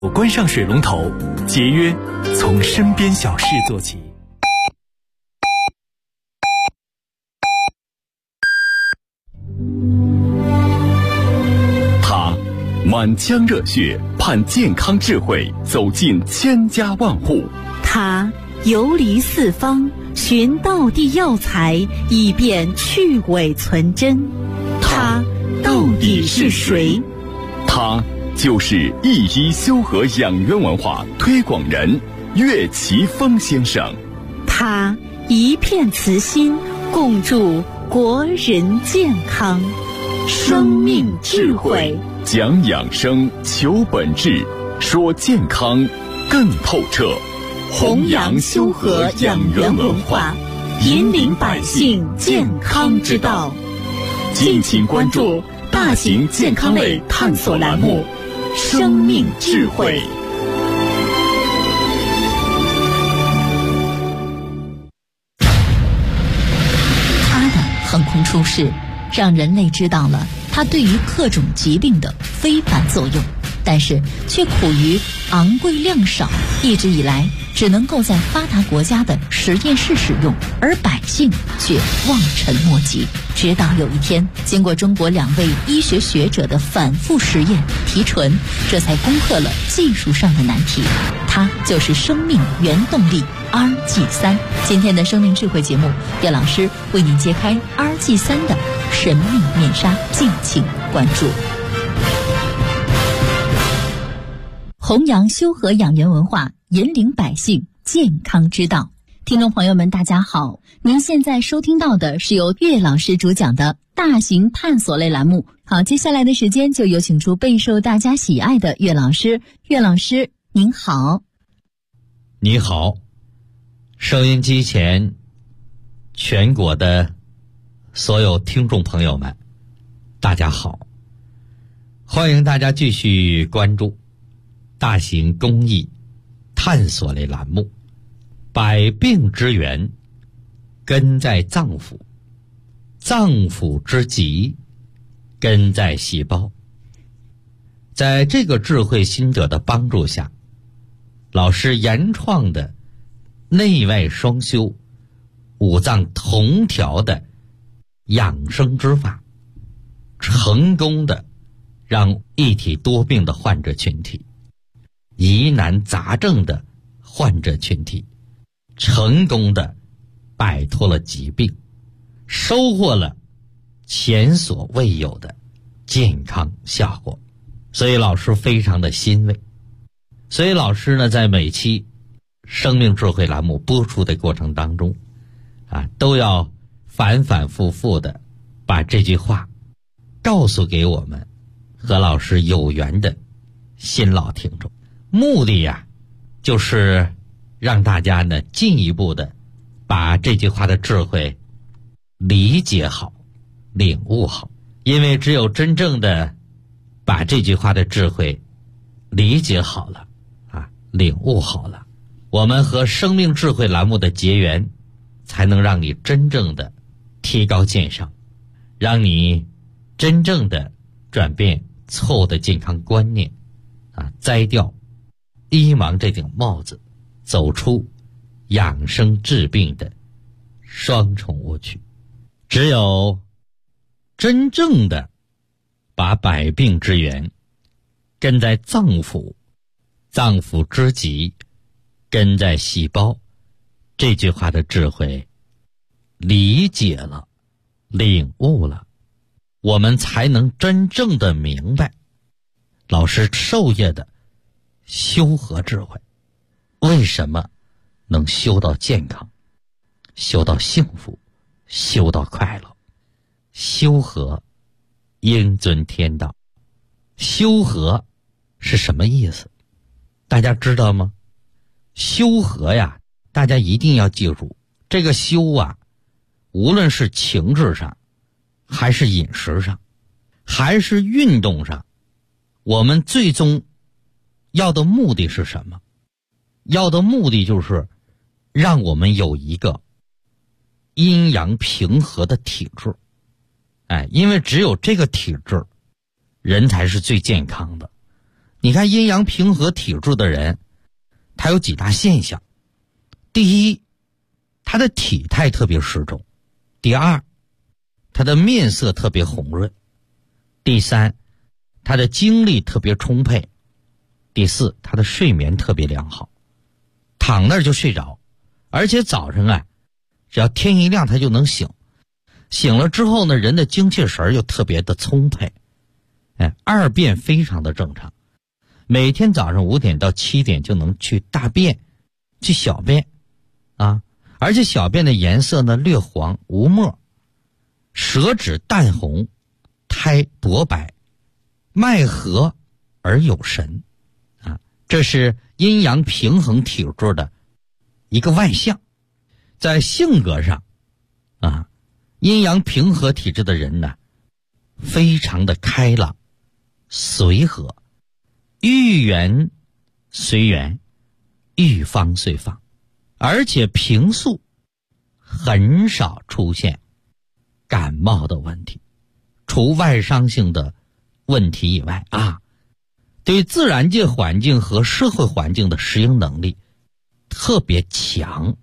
关上水龙头，节约从身边小事做起。 他满腔热血，盼健康智慧走进千家万户。 他游离四方，寻道地药材，以便去伪存真。他到底是谁？ 他就是一一修和养元文化推广人岳奇峰先生。 他一片慈心，共筑国人健康。生命智慧， 讲养生，求本质，说健康更透彻。 弘扬修和养元文化，引领百姓健康之道。敬请关注大型健康类探索栏目《生命智慧》。 它的横空出世，让人类知道了它对于各种疾病的非凡作用，但是却苦于昂贵量少，一直以来只能够在发达国家的实验室使用，而百姓却望尘莫及。直到有一天，经过中国2位医学学者的反复实验提纯，这才攻克了技术上的难题。它就是生命原动力 RG3。今天的生命智慧节目，叶老师为您揭开 RG3 的神秘面纱，敬请关注。弘扬修和养元文化，引领百姓健康之道。听众朋友们，大家好，您现在收听到的是由岳老师主讲的大型探索类栏目。好，接下来的时间就有请出备受大家喜爱的岳老师。岳老师您好。 你好，收音机前全国的所有听众朋友们，大家好，欢迎大家继续关注大型公益探索类栏目。百病之源根在脏腑，脏腑之疾根在细胞。在这个智慧心者的帮助下，老师原创的内外双修、五脏同调的养生之法，成功的让一体多病的患者群体、疑难杂症的患者群体成功的摆脱了疾病，收获了前所未有的健康效果。所以老师非常的欣慰。所以老师呢，在每期生命智慧栏目播出的过程当中都要反反复复的把这句话告诉给我们和老师有缘的新老听众。目的就是让大家呢进一步的把这句话的智慧理解好、领悟好。因为只有真正的把这句话的智慧理解好了领悟好了，我们和生命智慧栏目的结缘，才能让你真正的提高健康，让你真正的转变错误的健康观念摘掉医盲这顶帽子，走出养生治病的双重误区。只有真正的把百病之源根在脏腑，脏腑之疾根在细胞，这句话的智慧理解了、领悟了，我们才能真正的明白老师授业的修和智慧。为什么能修到健康、修到幸福、修到快乐？修和应遵天道。修和是什么意思？大家知道吗？修和大家一定要记住，这个修无论是情志上，还是饮食上，还是运动上，我们最终要的目的是什么？要的目的就是让我们有一个阴阳平和的体质。因为只有这个体质，人才是最健康的。 你看阴阳平和体质的人，他有几大现象。第一，他的体态特别适中；第二，他的面色特别红润；第三，他的精力特别充沛；第四，他的睡眠特别良好，躺那儿就睡着，而且早上啊，只要天一亮他就能醒，醒了之后呢，人的精气神又特别的充沛，二便非常的正常，每天早上5点到7点就能去大便，去小便啊，而且小便的颜色呢略黄无沫，舌质淡红，苔薄白，脉和而有神啊，这是阴阳平衡体质的一个外象。在性格上啊，阴阳平和体质的人呢，非常的开朗随和，遇缘随缘，遇方随方，而且平素很少出现感冒的问题，除外伤性的问题以外啊，对自然界环境和社会环境的适应能力特别强。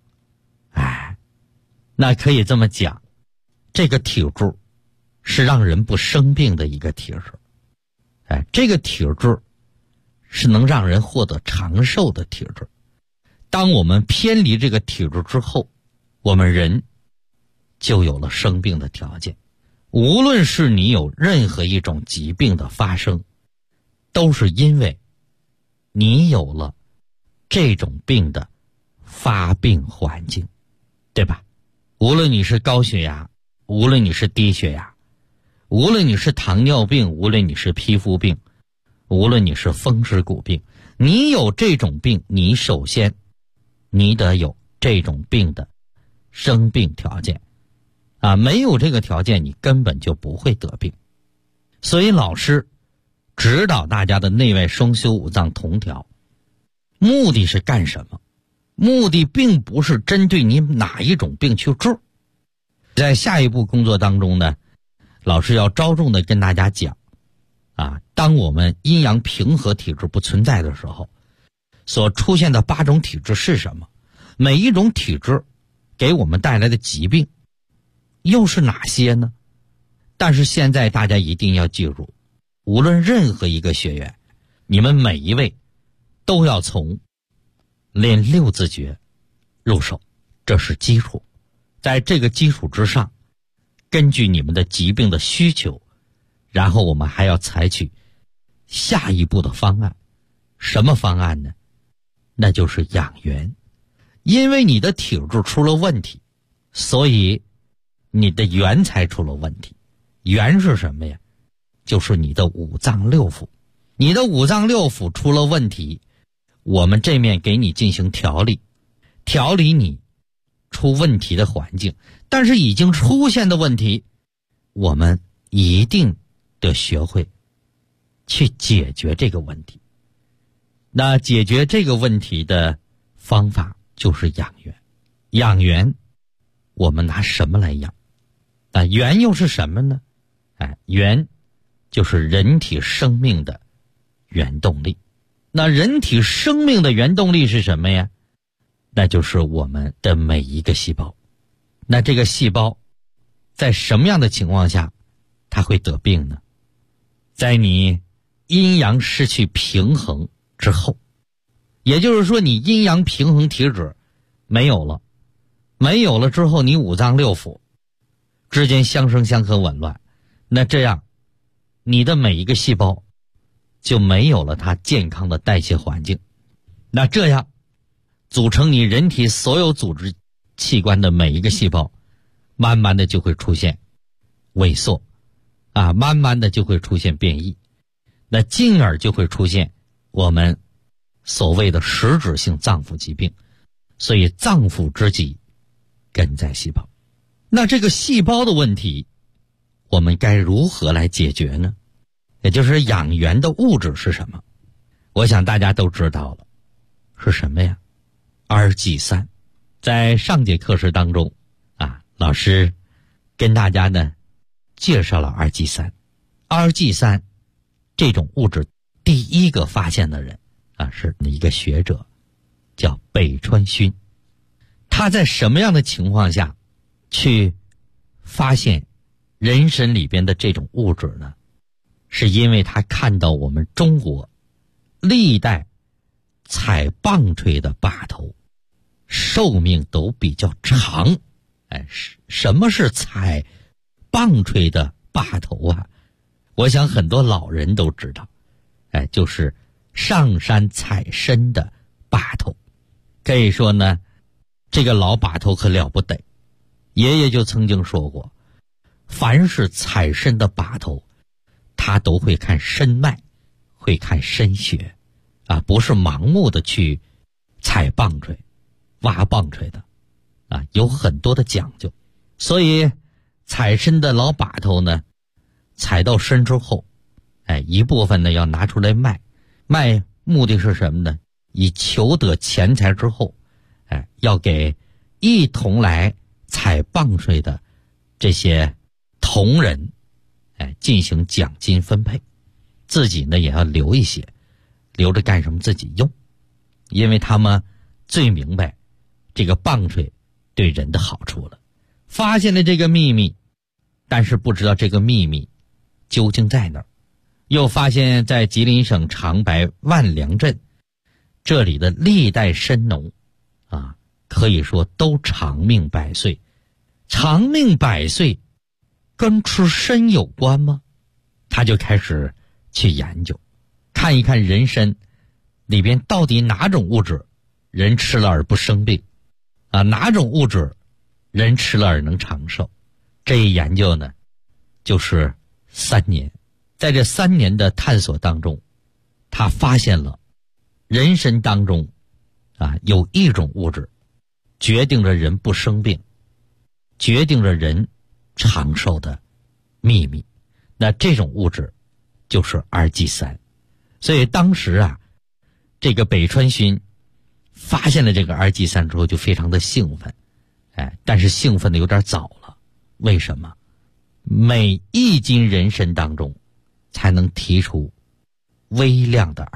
那可以这么讲，这个体质是让人不生病的一个体质。这个体质是能让人获得长寿的体质。当我们偏离这个体质之后，我们人就有了生病的条件。无论是你有任何一种疾病的发生，都是因为你有了这种病的发病环境，对吧？无论你是高血压，无论你是低血压，无论你是糖尿病，无论你是皮肤病，无论你是风湿骨病，你有这种病，你首先你得有这种病的生病条件啊，没有这个条件你根本就不会得病。所以老师指导大家的内外双修五脏同调，目的是干什么？目的并不是针对你哪一种病去治。在下一步工作当中呢，老师要着重的跟大家讲啊，当我们阴阳平和体质不存在的时候，所出现的8种体质是什么？每一种体质给我们带来的疾病又是哪些呢？但是现在大家一定要记住，无论任何一个学员，你们每一位都要从练6字诀入手，这是基础。在这个基础之上，根据你们的疾病的需求，然后我们还要采取下一步的方案。什么方案呢？那就是养元。因为你的体质出了问题，所以你的元才出了问题。元是什么呀？就是你的五脏六腑。你的五脏六腑出了问题，我们这面给你进行调理，调理你出问题的环境。但是已经出现的问题，我们一定得学会去解决这个问题。那解决这个问题的方法就是养元。养元我们拿什么来养？那元又是什么呢？元就是人体生命的原动力。那人体生命的原动力是什么呀？那就是我们的每一个细胞。那这个细胞在什么样的情况下它会得病呢？在你阴阳失去平衡之后，也就是说你阴阳平衡体质没有了，没有了之后，你五脏六腑之间相生相克紊乱，那这样你的每一个细胞就没有了它健康的代谢环境。那这样组成你人体所有组织器官的每一个细胞，慢慢的就会出现萎缩啊，慢慢的就会出现变异，那进而就会出现我们所谓的实质性脏腑疾病。所以脏腑之疾根在细胞。那这个细胞的问题我们该如何来解决呢？也就是养元的物质是什么？我想大家都知道了，是什么呀？二剂三。在上节课时当中啊，老师跟大家呢介绍了二剂三。二剂三这种物质第一个发现的人是一个学者，叫北川勋。他在什么样的情况下去发现人参里边的这种物质呢？是因为他看到我们中国历代采棒槌的把头寿命都比较长。什么是采棒槌的把头啊？我想很多老人都知道，就是上山采参的把头。可以说呢，这个老把头可了不得。爷爷就曾经说过，凡是采参的把头，他都会看参脉，会看参穴不是盲目的去采棒槌挖棒槌的有很多的讲究。所以采参的老把头呢，采到参之后一部分呢要拿出来卖目的是什么呢？以求得钱财之后要给一同来采棒槌的这些同仁进行奖金分配，自己呢也要留一些，留着干什么？自己用，因为他们最明白这个棒槌对人的好处了。发现了这个秘密，但是不知道这个秘密究竟在哪儿。又发现在吉林省长白万良镇，这里的历代参农可以说都长命百岁。长命百岁跟吃参有关吗？他就开始去研究，看一看人参里边到底哪种物质人吃了而不生病哪种物质人吃了而能长寿。这一研究呢就是3年。在这3年的探索当中，他发现了人参当中有一种物质决定着人不生病，决定着人长寿的秘密。那这种物质就是2G3。所以当时这个北川勋发现了这个2G3之后就非常的兴奋，但是兴奋的有点早了。为什么？每1斤人参当中才能提出微量的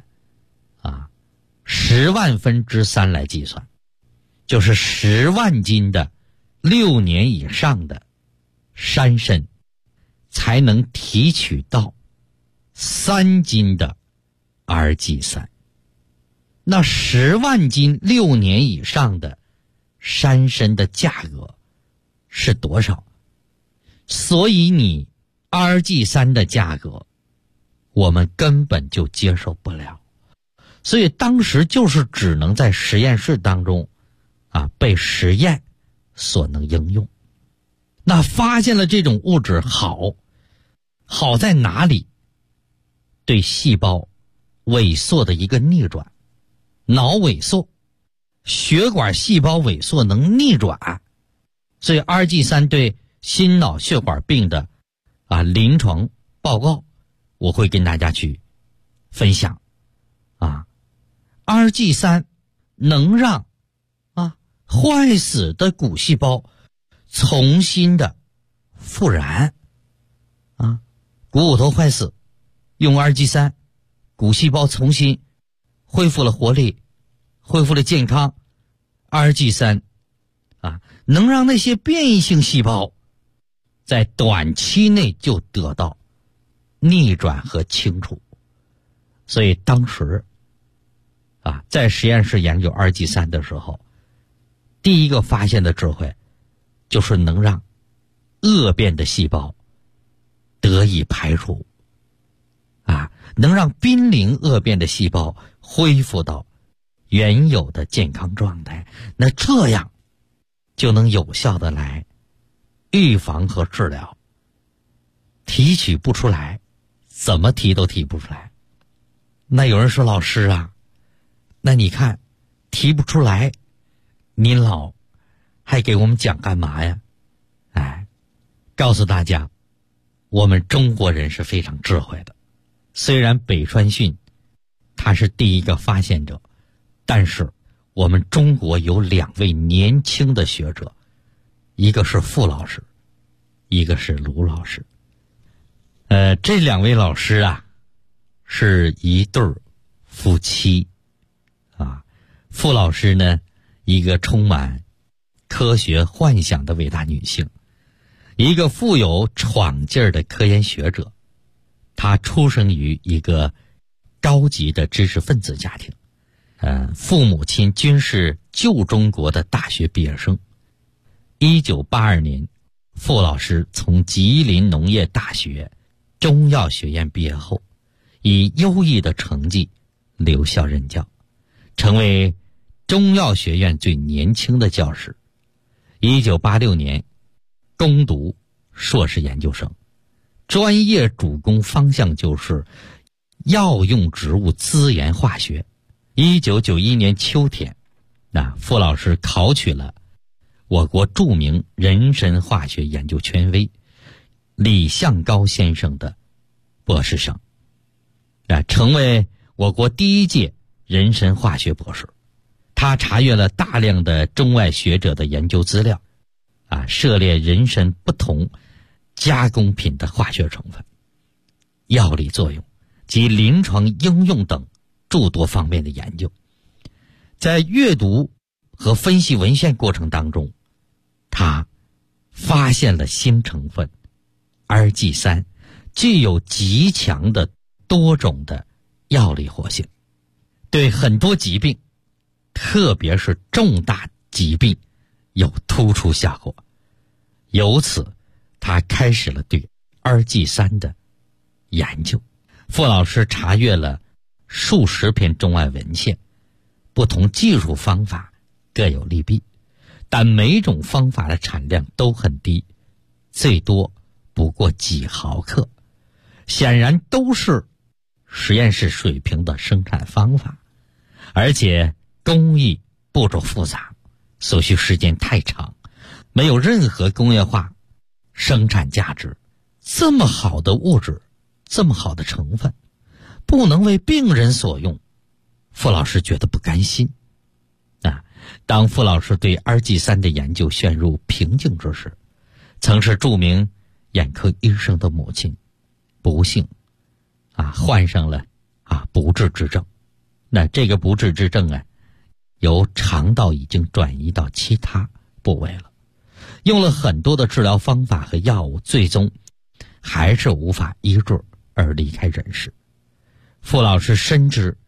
2G310万分之3来计算，就是10万斤的6年以上的山参才能提取到3斤的2G3。那10万斤6年以上的山参的价格是多少？所以你2G3的价格我们根本就接受不了，所以当时就是只能在实验室当中被实验所能应用。那发现了这种物质好在哪里？对细胞萎缩的一个逆转。脑萎缩，血管细胞萎缩能逆转，所以2G3对心脑血管病的临床报告我会跟大家去分享2G3 能让坏死的骨细胞重新的复燃骨头坏死，用2G3，骨细胞重新恢复了活力，恢复了健康。2G3能让那些变异性细胞在短期内就得到逆转和清除。所以当时在实验室研究2G3的时候，第一个发现的智慧就是能让恶变的细胞得以排除能让濒临恶变的细胞恢复到原有的健康状态。那这样就能有效的来预防和治疗。提取不出来，怎么提都提不出来。那有人说，老师那你看提不出来，您老还给我们讲干嘛呀？告诉大家，我们中国人是非常智慧的。虽然北川逊他是第一个发现者，但是我们中国有2位年轻的学者，一个是傅老师，一个是卢老师。这2位老师是一对夫妻傅老师呢，一个充满科学幻想的伟大女性，一个富有闯劲儿的科研学者。她出生于一个高级的知识分子家庭，父母亲均是旧中国的大学毕业生。1982年，傅老师从吉林农业大学中药学院毕业后，以优异的成绩留校任教，成为中药学院最年轻的教师。1986年攻读硕士研究生，专业主攻方向就是药用植物资源化学。1991年秋天，傅老师考取了我国著名人参化学研究权威李向高先生的博士生，成为我国第一届人参化学博士。他查阅了大量的中外学者的研究资料，涉猎人参不同加工品的化学成分、药理作用及临床应用等诸多方面的研究。在阅读和分析文献过程当中，他发现了新成分RG3具有极强的多种的药理活性，对很多疾病，特别是重大疾病有突出效果。由此他开始了对RG3的研究。傅老师查阅了数十篇中外文献，不同技术方法各有利弊，但每种方法的产量都很低，最多不过几毫克，显然都是实验室水平的生产方法，而且工艺步骤复杂，所需时间太长，没有任何工业化生产价值。这么好的物质，这么好的成分，不能为病人所用，傅老师觉得不甘心。当傅老师对RG3的研究陷入瓶颈之时，曾是著名眼科医生的母亲不幸患上了不治之症。这个不治之症由肠道已经转移到其他部位了，用了很多的治疗方法和药物，最终还是无法医治而离开人世。傅老师深知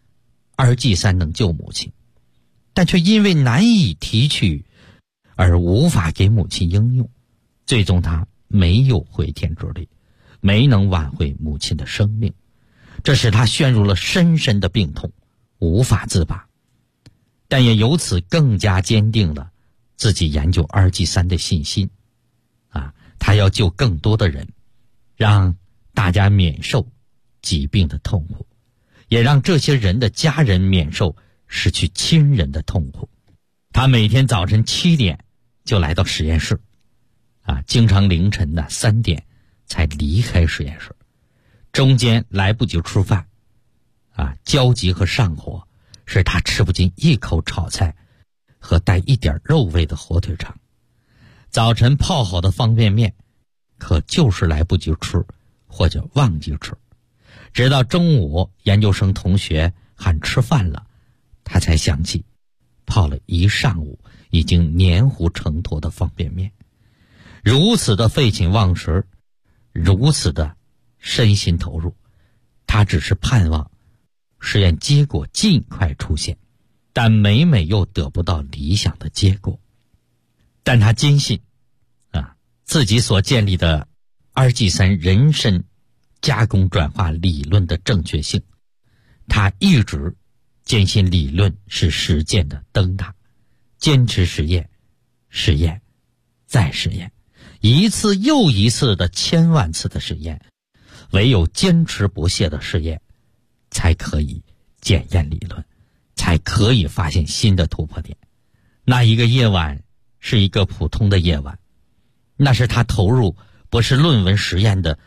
RG3能救母亲，但却因为难以提取而无法给母亲应用，最终他没有回天之力，没能挽回母亲的生命，这使他陷入了深深的病痛，无法自拔。但也由此更加坚定了自己研究RG3的信心。他要救更多的人，让大家免受疾病的痛苦，也让这些人的家人免受失去亲人的痛苦。他每天早晨7点就来到实验室，经常凌晨3点才离开实验室，中间来不及吃饭，焦急和上火使他吃不进一口炒菜和带一点肉味的火腿肠。早晨泡好的方便面可就是来不及吃或者忘记吃，直到中午研究生同学喊吃饭了，他才想起泡了一上午已经黏糊成坨的方便面。如此的废寝忘食，如此的身心投入，他只是盼望实验结果尽快出现，但每每又得不到理想的结果。但他坚信自己所建立的RG3人参加工转化理论的正确性。他一直坚信理论是实践的灯塔，坚持实验，实验再实验，一次又一次的千万次的实验，唯有坚持不懈的实验才可以检验理论，才可以发现新的突破点。那一个夜晚是一个普通的夜晚，那是他投入博士论文实验的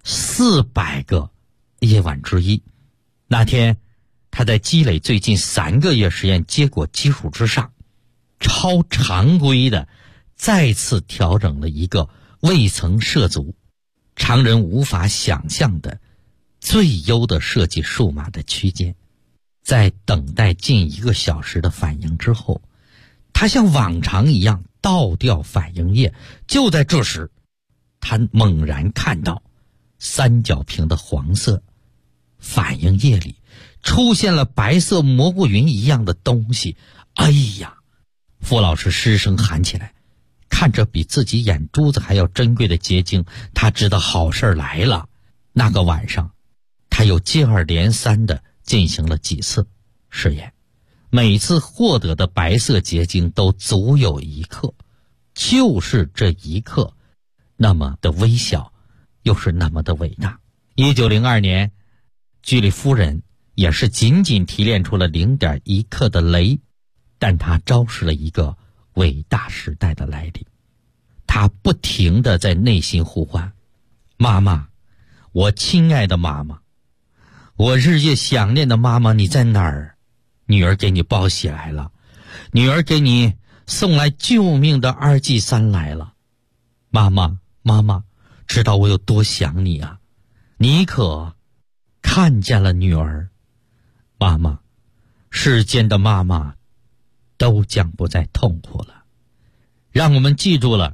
400个夜晚之一。那天他在积累最近3个月实验结果基础之上，超常规的再次调整了一个未曾涉足、常人无法想象的最优的设计数码的区间。在等待近1个小时的反应之后，他像往常一样倒掉反应页。就在这时，他猛然看到三角屏的黄色反应页里出现了白色蘑菇云一样的东西。哎呀！傅老师失声喊起来，看着比自己眼珠子还要珍贵的结晶，他知道好事来了。那个晚上，他又接二连三地进行了几次试验，每次获得的白色结晶都足有1克，就是这1克，那么的微小，又是那么的伟大。1902年，居里夫人也是仅仅提炼出了0.1克的镭，但他昭示了一个伟大时代的来临。他不停地在内心呼唤：妈妈，我亲爱的妈妈，我日夜想念的妈妈，你在哪儿？女儿给你报喜来了，女儿给你送来救命的2G3来了。妈妈，妈妈，知道我有多想你啊，你可看见了女儿？妈妈，世间的妈妈都将不再痛苦了。让我们记住了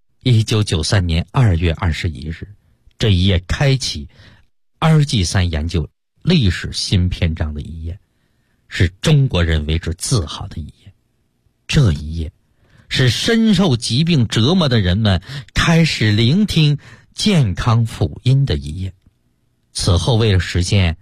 1993年2月21日这一页开启2G3研究历史新篇章的一页，是中国人为之自豪的一页。这一页是深受疾病折磨的人们开始聆听健康福音的一页。此后，为了实现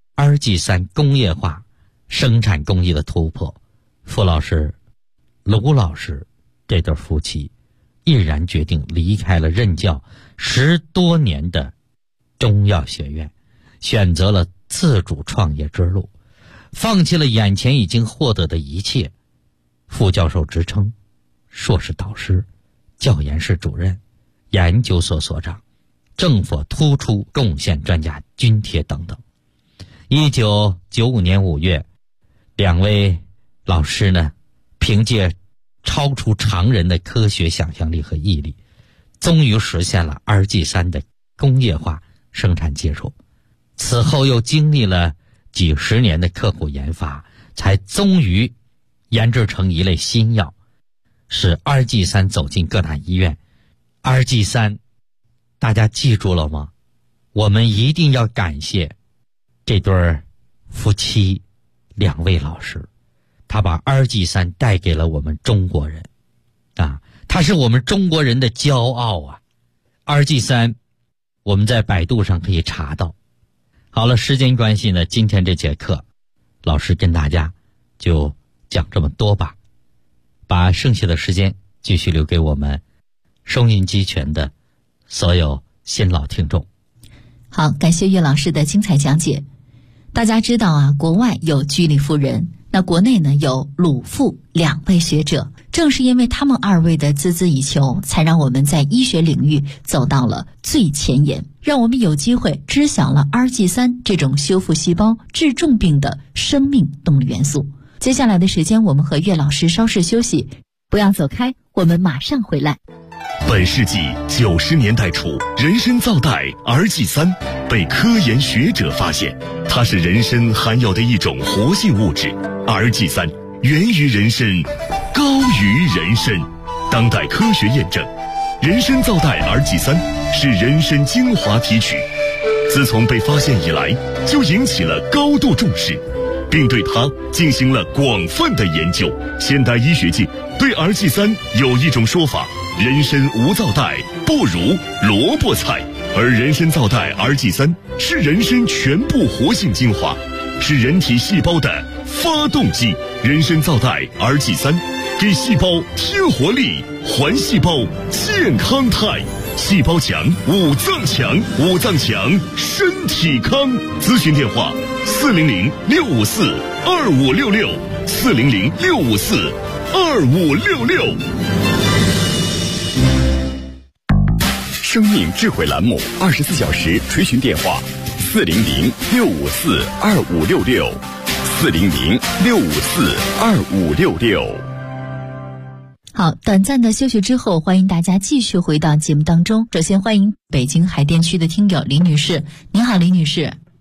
2G3工业化生产工艺的突破，傅老师、卢老师这对夫妻毅然决定离开了任教10多年的中药学院，选择了自主创业之路，放弃了眼前已经获得的一切：副教授职称、硕士导师、教研室主任、研究所所长、政府突出贡献专家津贴等等。1995年5月，两位老师呢，凭借超出常人的科学想象力和毅力，终于实现了2G3的工业化生产技术。此后又经历了几十年的刻苦研发，才终于研制成一类新药，使2G3走进各大医院。2G3，大家记住了吗？我们一定要感谢这对夫妻两位老师，他把2G3带给了我们中国人啊，他是我们中国人的骄傲啊。2G3我们在百度上可以查到。好了，时间关系呢，今天这节课老师跟大家就讲这么多吧，把剩下的时间继续留给我们收音机前的所有新老听众。 好，感谢岳老师的精彩讲解。大家知道啊，国外有居里夫人，那国内呢有鲁傅2位学者，正是因为他们2位的孜孜以求，才让我们在医学领域走到了最前沿，让我们有机会知晓了 2G3 这种修复细胞、治重病的生命动力元素。接下来的时间，我们和岳老师稍事休息，不要走开，我们马上回来。 本世纪90年代初，人参皂苷 2G3 被科研学者发现，它是人参含有的一种活性物质。2G3 源于人参，高于人参。当代科学验证，人参皂苷 2G3 是人参精华提取，自从被发现以来，就引起了高度重视，并对它进行了广泛的研究。现代医学界对 2G3 有一种说法：人参无皂苷不如萝卜菜，而人参皂苷 2G3 是人参全部活性精华，是人体细胞的发动机。人参皂苷 2G3 给细胞添活力，还细胞健康态。细胞强，五脏强，五脏强，身体康。咨询电话：400-654-2566，400-654-2566。 生命智慧栏目24小时垂询电话：400-654-2566，400-654-2566。 好，短暂的休息之后，欢迎大家继续回到节目当中。首先欢迎北京海淀区的听友李女士。您好，李女士。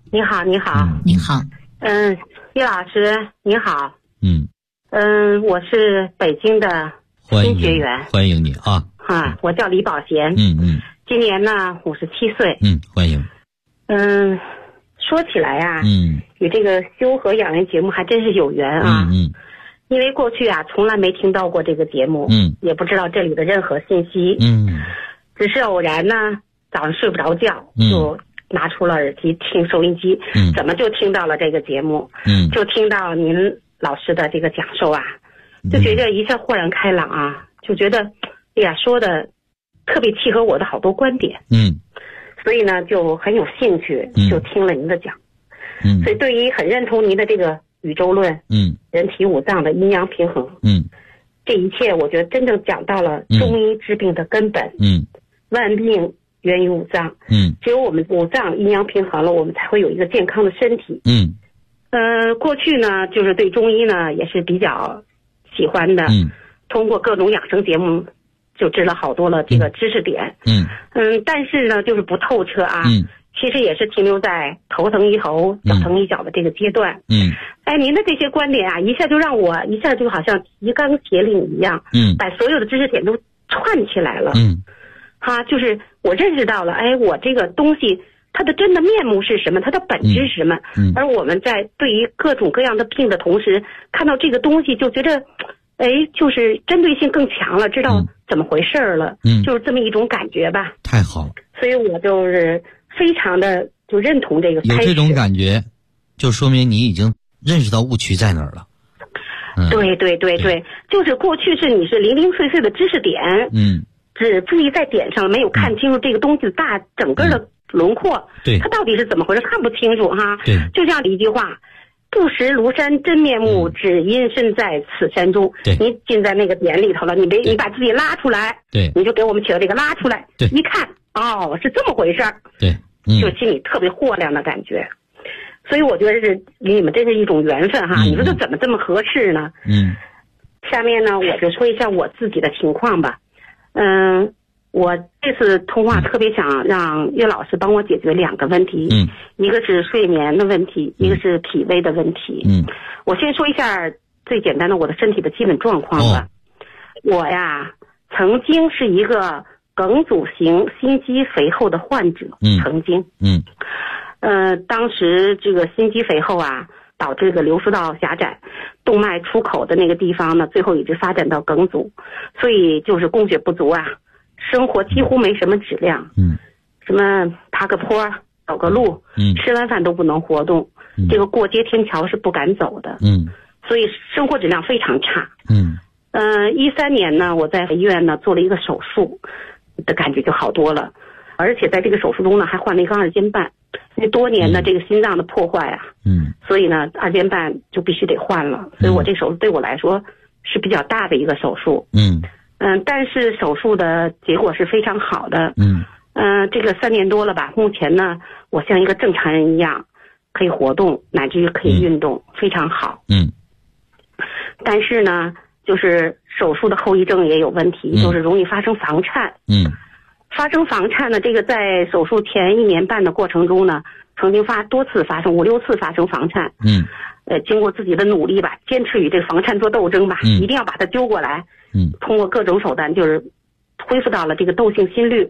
你好，你好， 你好。 叶老师，你好。我是北京的新学员， 欢迎你啊。 我叫李宝贤。今年呢57岁。 欢迎。 说起来啊，与这个修和养元节目还真是有缘啊。因为过去啊从来没听到过这个节目，也不知道这里的任何信息，只是偶然呢早上睡不着觉，就拿出了耳机听收音机，怎么就听到了这个节目，就听到您老师的这个讲授啊，就觉得一下豁然开朗啊，就觉得哎呀说的特别契合我的好多观点，所以呢就很有兴趣，就听了您的讲，所以对于很认同您的这个宇宙论，人体五脏的阴阳平衡，这一切我觉得真正讲到了中医治病的根本，万病源于五脏，只有我们五脏阴阳平衡了，我们才会有一个健康的身体。过去呢就是对中医呢也是比较喜欢的，通过各种养生节目就知了好多了这个知识点，但是呢就是不透彻啊，其实也是停留在头疼一头脚疼一脚的这个阶段。您的这些观点啊，一下就让我一下就好像提纲挈领一样，把所有的知识点都串起来了。就是我认识到了，我这个东西它的真的面目是什么，它的本质是什么，而我们在对于各种各样的病的同时，看到这个东西就觉得就是针对性更强了，知道怎么回事了，就是这么一种感觉吧。 太好了。 所以我就是非常的就认同这个开始。 有这种感觉就说明你已经认识到误区在哪儿了。 对，就是过去是你是零零碎碎的知识点，只注意在点上，没有看清楚这个东西的整个的轮廓，它到底是怎么回事，看不清楚哈。就这样的一句话，不识庐山真面目，只因身在此山中。你进在那个点里头了，你把自己拉出来，你就给我们起了这个拉出来，一看是这么回事，就心里特别豁亮的感觉。所以我觉得是你们真是一种缘分哈。你说这怎么这么合适呢？下面呢我就说一下我自己的情况吧。我这次通话特别想让岳老师帮我解决2个问题，一个是睡眠的问题，一个是脾胃的问题。我先说一下最简单的我的身体的基本状况吧。我呀曾经是一个梗阻型心肌肥厚的患者，曾经当时这个心肌肥厚啊导致这个流输道狭窄，动脉出口的那个地方呢最后一直发展到梗阻，所以就是供血不足啊，生活几乎没什么质量，什么爬个坡走个路，吃完饭都不能活动，这个过街天桥是不敢走的，所以生活质量非常差。13年呢我在医院呢做了一个手术，的感觉就好多了，而且在这个手术中呢还换了一个二尖瓣，因为多年的这个心脏的破坏啊，所以呢二尖瓣就必须得换了，所以我这手术对我来说是比较大的一个手术。但是手术的结果是非常好的。这个3年多了吧，目前呢我像一个正常人一样可以活动，乃至于可以运动，非常好。但是呢就是手术的后遗症也有问题，就是容易发生房颤。发生房颤呢，这个在手术前1年半的过程中呢，曾经多次发生，5、6次发生房颤。经过自己的努力吧，坚持与这个房颤做斗争吧，一定要把它揪过来。通过各种手段，就是恢复到了这个窦性心律。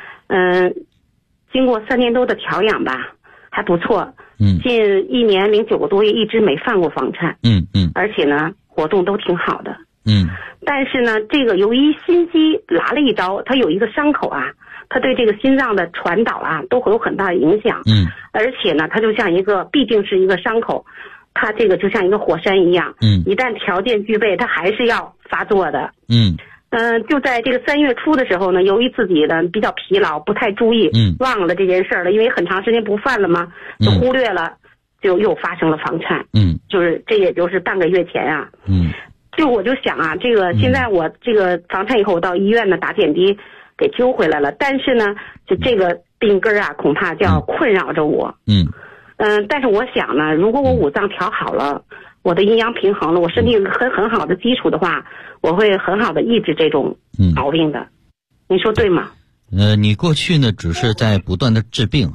经过3年多的调养吧，还不错。近1年09个多月一直没犯过房颤。而且呢，活动都挺好的。但是呢，这个由于心肌拉了一刀，它有一个伤口啊，它对这个心脏的传导啊都会有很大的影响。而且呢，它就像毕竟是一个伤口，它这个就像一个火山一样。一旦条件具备，它还是要发作的。就在这个3月初的时候呢，由于自己的比较疲劳，不太注意，忘了这件事了，因为很长时间不犯了嘛，就忽略了，就又发生了房颤。就是这也就是半个月前啊。就我就想啊，这个现在我这个房颤以后，我到医院呢打点滴给揪回来了，但是呢，就这个病根啊，恐怕就要困扰着我。但是我想呢，如果我五脏调好了，我的阴阳平衡了，我身体有一个很好的基础的话，我会很好的抑制这种毛病的。你说对吗？ 你过去呢只是在不断的治病啊，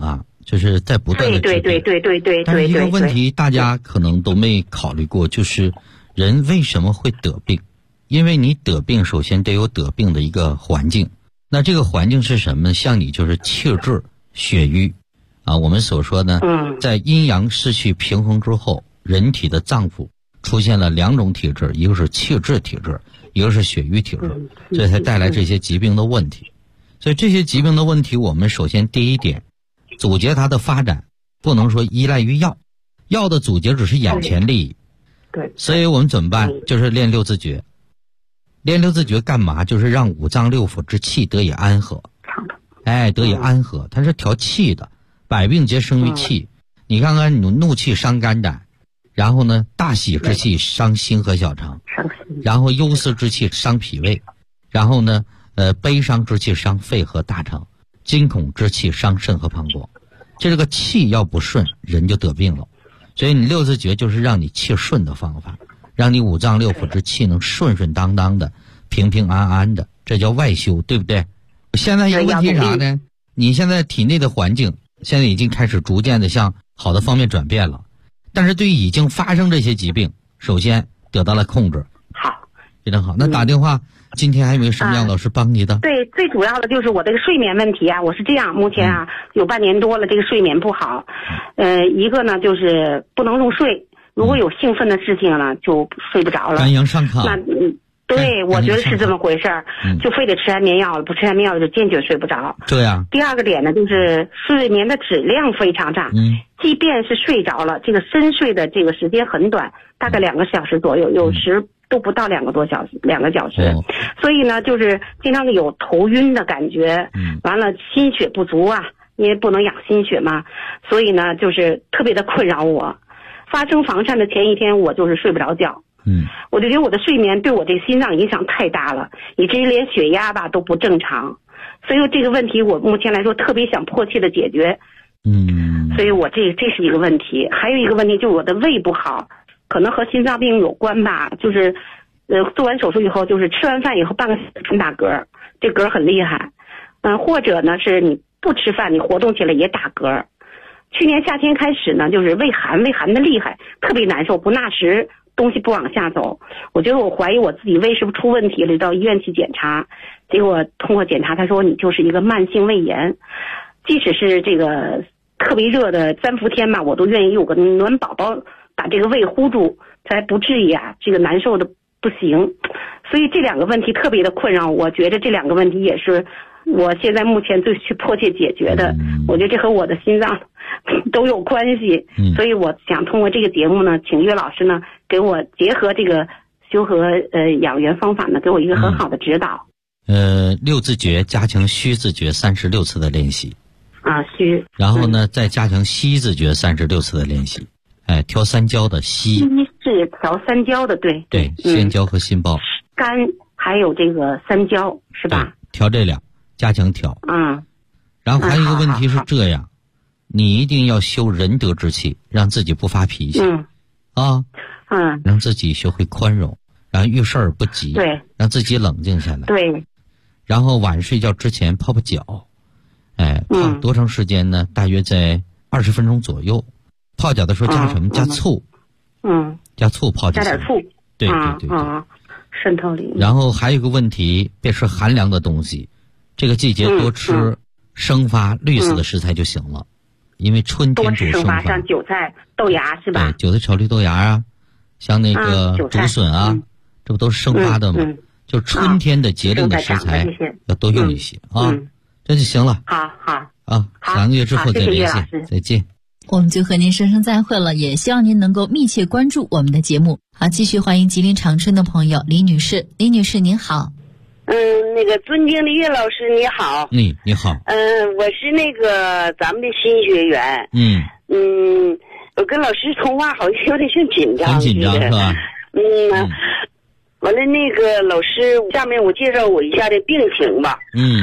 就是在不断的对。 但是一个问题大家可能都没考虑过，就是人为什么会得病？因为你得病首先得有得病的一个环境，那这个环境是什么呢？像你就是气滞血瘀啊，我们所说呢，在阴阳失去平衡之后，人体的脏腑出现了2种体质，一个是气滞体质，一个是血瘀体质，所以才带来这些疾病的问题。所以这些疾病的问题，我们首先第一点，阻截它的发展不能说依赖于药，药的阻截只是眼前利益。 对， 所以我们怎么办？就是练六字诀。练六字诀干嘛？就是让五脏六腑之气得以安和。得以安和，它是调气的，百病皆生于气。你看看，你怒气伤肝胆，然后呢，大喜之气伤心和小肠，然后忧思之气伤脾胃，然后呢，悲伤之气伤肺和大肠，惊恐之气伤肾和膀胱。这个气要不顺，人就得病了。所以你六字诀就是让你气顺的方法，让你五脏六腑之气能顺顺当当的、平平安安的，这叫外修，对不对？现在一个问题啥呢？你现在体内的环境现在已经开始逐渐的向好的方面转变了，但是对于已经发生这些疾病，首先得到了控制。 好， 非常好。那打电话，今天还有没有什么样老师帮你的？ 对，最主要的就是我这个睡眠问题啊，我是这样，目前啊有半年多了，这个睡眠不好。一个呢就是不能入睡，如果有兴奋的事情呢就睡不着了。 肝阳上亢。 那对，我觉得是这么回事儿，就非得吃安眠药了，不吃安眠药就坚决睡不着。 对呀。 第二个点呢，就是睡眠的质量非常差。即便是睡着了，这个深睡的这个时间很短，大概2个小时左右，有时都不到2个小时。所以呢，就是经常有头晕的感觉。完了，心血不足啊，因为不能养心血嘛，所以呢，就是特别的困扰我。发生房颤的前一天，我就是睡不着觉。我就觉得我的睡眠对我这个心脏影响太大了，以至于连血压吧都不正常，所以这个问题我目前来说特别想迫切的解决。所以我这是一个问题。还有一个问题就是我的胃不好，可能和心脏病有关吧，就是做完手术以后，就是吃完饭以后半个小时打嗝，这嗝很厉害。或者呢是你不吃饭，你活动起来也打嗝。去年夏天开始呢，就是胃寒的厉害，特别难受，不纳食，东西不往下走。我觉得我怀疑我自己胃是不是出问题了，到医院去检查，结果通过检查他说你就是一个慢性胃炎。即使是这个特别热的3伏天吧，我都愿意有个暖宝宝把这个胃护住，才不至于啊这个难受的不行。所以这2个问题特别的困扰我，觉得这2个问题也是我现在目前最去迫切解决的。我觉得这和我的心脏都有关系。所以我想通过这个节目呢，请岳老师呢给我结合这个修和养元方法呢，给我一个很好的指导。 六字诀加强虚字诀36次的练习虚， 然后呢再加强西字诀36次的练习。调三焦的西是调三焦的，对， 先焦和心包， 肝还有这个三焦是吧？ 调这俩，加强调。然后还有一个问题是这样，你一定要修仁德之气，让自己不发脾气。让自己学会宽容，然后遇事儿不急， 对， 让自己冷静下来。 对。 然后晚睡觉之前泡脚，泡多长时间呢？大约在20分钟左右。泡脚的时候加什么？加醋。加醋泡就行。 加点醋。 对。 渗透里。 然后还有一个问题，别吃寒凉的东西，这个季节多吃生发绿色的食材就行了，因为春天主生发。 像韭菜、豆芽是吧？ 对，韭菜炒绿豆芽啊，像那个竹笋啊，这不都是生发的吗？就春天的节令的食材要多用一些这就行了。 好 3个月之后再联系，再见。 我们就和您说声再会了，也希望您能够密切关注我们的节目。好，继续欢迎吉林长春的朋友李女士。李女士您好。 那个尊敬的岳老师你好。 你好。 我是那个咱们的新学员。我跟老师通话好像有点像紧张。 很紧张是吧？ 完了那个老师，下面我介绍我一下的病情吧。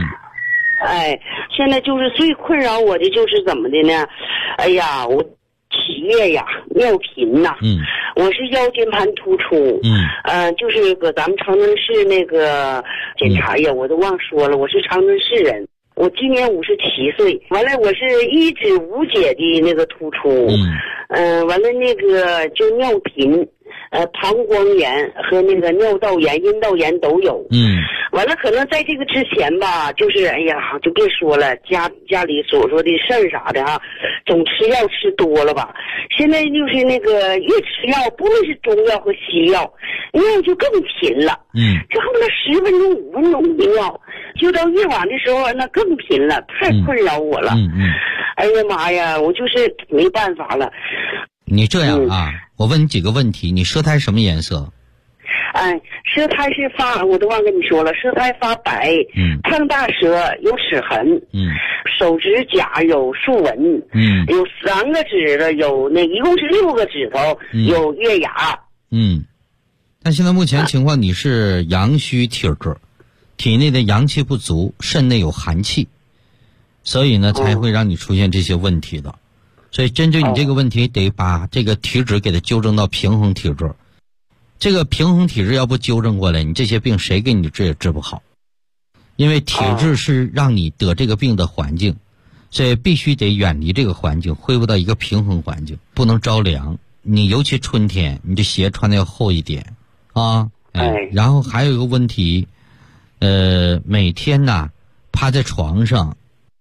现在就是最困扰我的就是怎么的呢？哎呀，我起夜呀，尿频呐。我是腰间盘突出。就是搁咱们长春市那个检查呀，我都忘说了，我是长春市人。 我今年57岁，完了我是一指无解的那个突出，完了那个就尿频，膀胱炎和那个尿道炎、阴道炎都有，完了可能在这个之前吧，就是哎呀，就别说了，家里所说的事儿啥的啊，总吃药吃多了吧，现在就是那个越吃药，不论是中药和西药，尿就更频了，就恨不得10分钟、5分钟的尿，就到夜晚的时候那更频了，太困扰我了。哎呀妈呀，我就是没办法了。 你这样啊，我问你几个问题，你舌苔什么颜色？ 舌苔是我都忘跟你说了，舌苔发白，胖大舌，有齿痕，手指甲有竖纹，有3个指头，有一共是6个指头，有月牙。 但现在目前情况，你是阳虚体质，体内的阳气不足，肾内有寒气，所以呢才会让你出现这些问题的。所以针对你这个问题，得把这个体质给它纠正到平衡体质。这个平衡体质要不纠正过来，你这些病谁给你治也治不好。因为体质是让你得这个病的环境，所以必须得远离这个环境，恢复到一个平衡环境，不能着凉。你尤其春天，你这鞋穿的要厚一点啊。然后还有一个问题，每天呢趴在床上，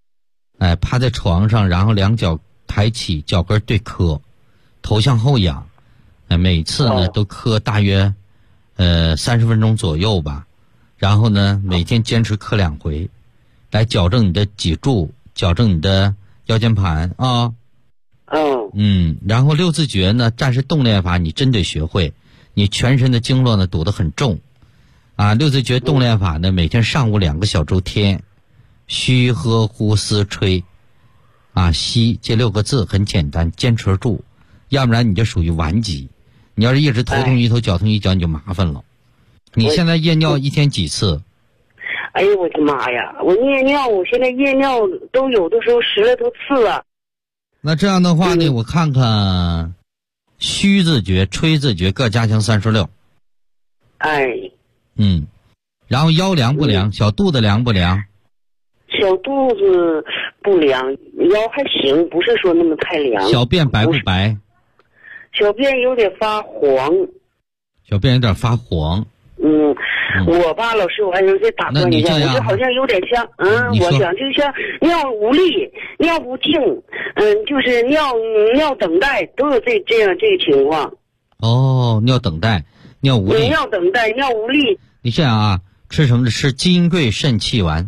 然后两脚抬起，脚跟对磕，头向后仰，每次呢都磕大约30分钟左右吧。然后呢每天坚持磕2回，来矫正你的脊柱，矫正你的腰间盘啊。然后6字诀呢，战士动练法你真得学会，你全身的经络呢堵得很重啊。6字诀动练法呢，每天上午2个小周天，虚喝呼思吹啊，吸这6个字很简单，坚持住，要不然你就属于顽疾。你要是一直头痛医头，脚痛医脚，你就麻烦了。你现在夜尿一天几次？ 哎呦我的妈呀，我夜尿，我现在夜尿都有的时候10来多次了。 那这样的话呢，我看看虚字诀、吹字诀各加强36。然后腰凉不凉？小肚子凉不凉？ 小肚子不凉，腰还行，不是说那么太凉。 小便白不白？ 小便有点发黄。 小便有点发黄。 我吧，老师，我还能再打断一下，我这好像有点像，我想就像尿无力、尿不尽，就是尿等待，都有这个情况。 尿等待、尿无力。 尿等待、尿无力。 你这样啊，吃什么？吃金匮肾气丸。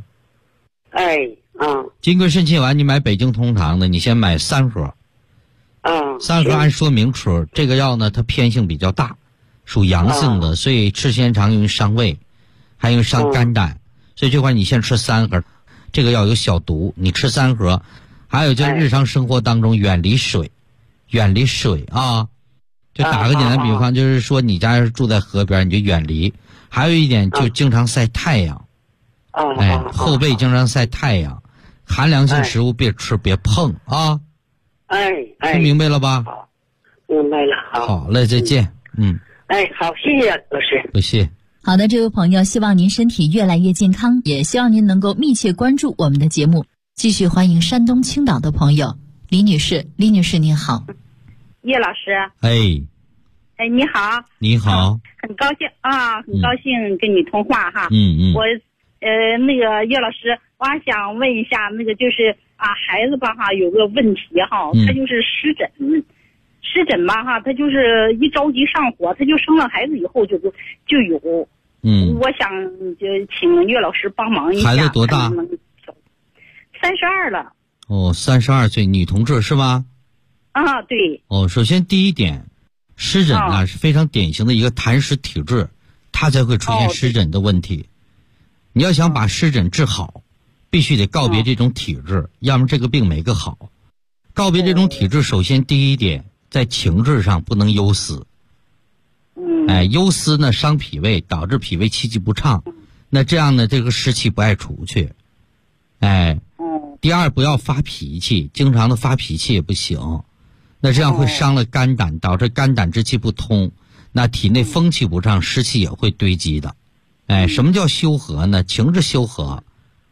金匮肾气丸，你买北京通堂的，你先买3盒。3盒按说明吃，这个药呢，它偏性比较大。属阳性的，所以吃时间长容易伤胃，还容易伤肝胆，所以这块你先吃3盒，这个药有小毒，你吃3盒。还有就是日常生活当中远离水啊，就打个简单比方，就是说你家要是住在河边，你就远离。还有一点就经常晒太阳，后背经常晒太阳，寒凉性食物别吃别碰啊。听明白了吧？ 明白了。 好嘞，再见。 好，谢谢老师。 不谢。 好的，这位朋友，希望您身体越来越健康，也希望您能够密切关注我们的节目。继续欢迎山东青岛的朋友李女士。李女士您好。 叶老师。你好。 你好。 很高兴啊，很高兴跟你通话哈。我那个叶老师，我还想问一下，那个就是孩子吧哈，有个问题哈，他就是湿疹。湿疹吧哈，他就是一着急上火，他就生了孩子以后就有。我想就请岳老师帮忙一下。 孩子多大 ？32了。 32岁，女同志是吧？ 对。 首先第一点，湿疹呢是非常典型的一个痰湿体质，它才会出现湿疹的问题。你要想把湿疹治好，必须得告别这种体质，要么这个病没个好。告别这种体质，首先第一点，在情志上不能忧思。忧思呢伤脾胃，导致脾胃气机不畅，那这样呢这个湿气不爱出去。第二，不要发脾气，经常的发脾气也不行，那这样会伤了肝胆，导致肝胆之气不通，那体内风气不畅，湿气也会堆积的。什么叫修和呢？情志修和，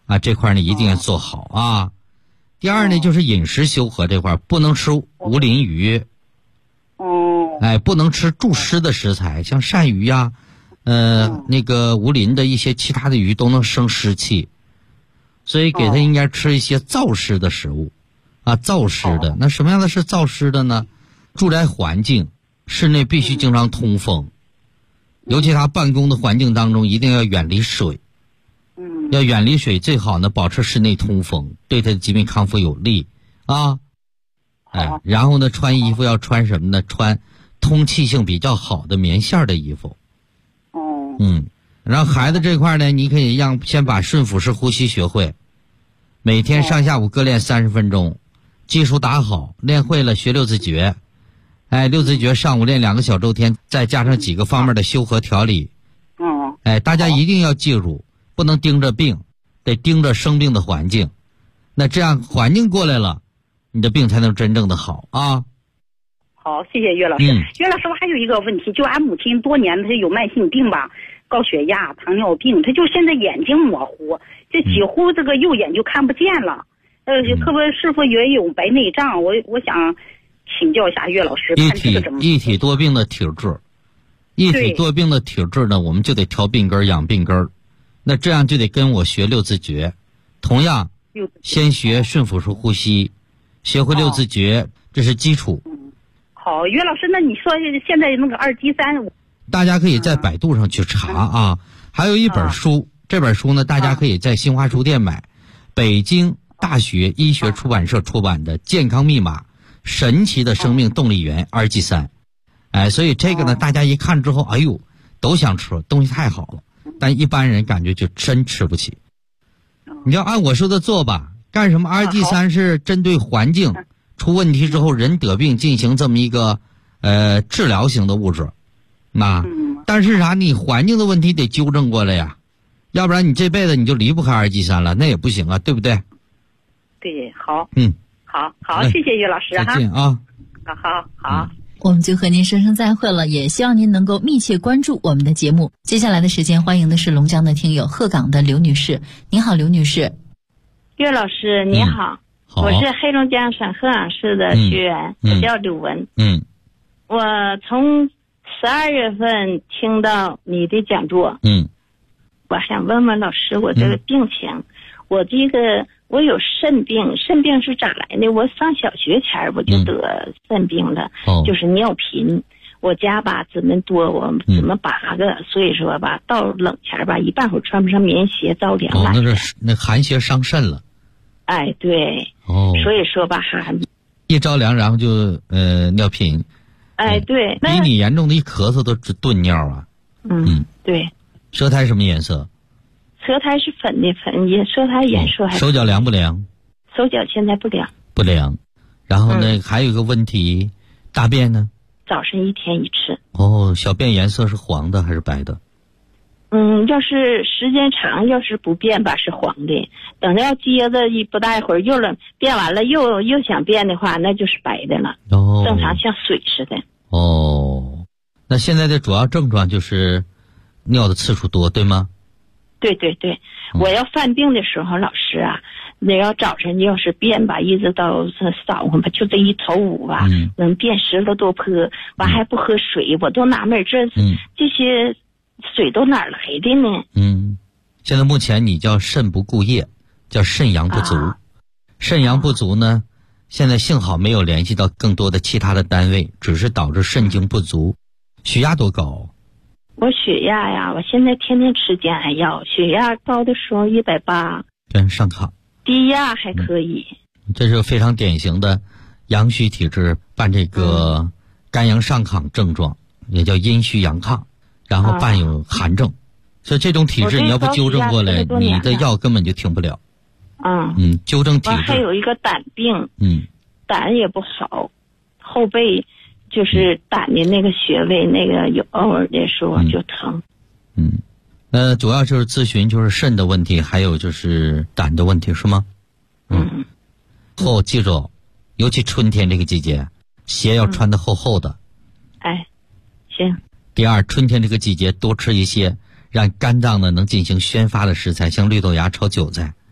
啊，这块呢一定要做好啊。第二呢，就是饮食修和这块，不能吃无鳞鱼。不能吃助湿的食材，像鳝鱼呀，那个无鳞的一些其他的鱼都能生湿气，所以给他应该吃一些燥湿的食物，啊，燥湿的。那什么样的是燥湿的呢？住宅环境，室内必须经常通风，尤其他办公的环境当中一定要远离水，要远离水，最好呢保持室内通风，对他的疾病康复有利啊。然后呢，穿衣服要穿什么呢？穿通气性比较好的棉线的衣服。然后孩子这块呢，你可以先把顺腹式呼吸学会，每天上下午各练30分钟，基础打好，练会了学六字诀。六字诀上午练2个小周天，再加上几个方面的修和调理。大家一定要记住，不能盯着病，得盯着生病的环境。那这样环境过来了，你的病才能真正的好啊。 好，谢谢岳老师。岳老师，我还有一个问题，就俺母亲多年她有慢性病吧，高血压、糖尿病，她就现在眼睛模糊，就几乎这个右眼就看不见了。特别师傅也有白内障，我想请教一下岳老师，看这个怎么？ 一体多病的体质，一体多病的体质呢，我们就得调病根养病根，那这样就得跟我学六字诀，同样先学顺腹式呼吸，学会六字诀，这是基础。 好，岳老师，那你说现在那个2级3， 大家可以在百度上去查啊。还有一本书，这本书呢，大家可以在新华书店买，北京大学医学出版社出版的《健康密码：神奇的生命动力源2级3》。所以这个呢，大家一看之后，哎呦，都想吃，东西太好了，但一般人感觉就真吃不起。你要按我说的做吧。干什么？2级3是针对环境出问题之后人得病进行这么一个治疗型的物质，但是啥？你环境的问题得纠正过来呀，要不然你这辈子你就离不开2级3了，那也不行啊，对不对？ 对，好，好，谢谢岳老师哈， 再见啊， 好。 我们就和您说声再会了，也希望您能够密切关注我们的节目。接下来的时间，欢迎的是龙江的听友鹤岗的刘女士。您好，刘女士。 岳老师你好，我是黑龙江省鹤岗市的学员，我叫刘文。我从12月份听到你的讲座，我想问问老师，我这个病情，我有肾病，肾病是咋来的？我上小学前我就得肾病了，就是尿频。我家吧姊妹多，我姊妹8个，所以说吧，到冷前吧，一半会穿不上棉鞋，着凉了。 那寒邪伤肾了。 对。所以说吧， 一着凉，然后就尿频。 对。 比你严重的一咳嗽都顿尿啊。 对。 舌苔什么颜色？ 舌苔是粉的，舌苔颜色还。 手脚凉不凉？ 手脚现在不凉。 不凉。然后呢，还有一个问题，大便呢？ 早晨1天1次。 小便颜色是黄的还是白的？ 要是时间长，要是不变吧是黄的，等到接着不大一会儿又了，变完了又想变的话，那就是白的了。正常像水似的。 那现在的主要症状就是尿的次数多，对吗？ 对。我要犯病的时候，老师啊，那要早晨要是便吧，一直到早上吧，就这一头午吧，能便10多泼，完还不喝水，我都纳闷这些水都哪儿来的呢？ 现在目前你叫肾不固液，叫肾阳不足。肾阳不足呢，现在幸好没有联系到更多的其他的单位，只是导致肾精不足。血压多高？ 我血压呀，我现在天天吃降压药，血压高的时候180。 跟上炕。 低压还可以。 这是非常典型的阳虚体质伴这个肝阳上亢症状，也叫阴虚阳亢，然后伴有寒症。所以这种体质你要不纠正过来，你的药根本就停不了。纠正体质。 还有一个胆病，胆也不好，后背就是胆的那个穴位，那个有偶尔的时候就疼。 主要就是咨询就是肾的问题，还有就是胆的问题，是吗？记住，尤其春天这个季节，鞋要穿得厚厚的。 行。 第二，春天这个季节多吃一些让肝脏呢能进行宣发的食材，像绿豆芽、炒韭菜，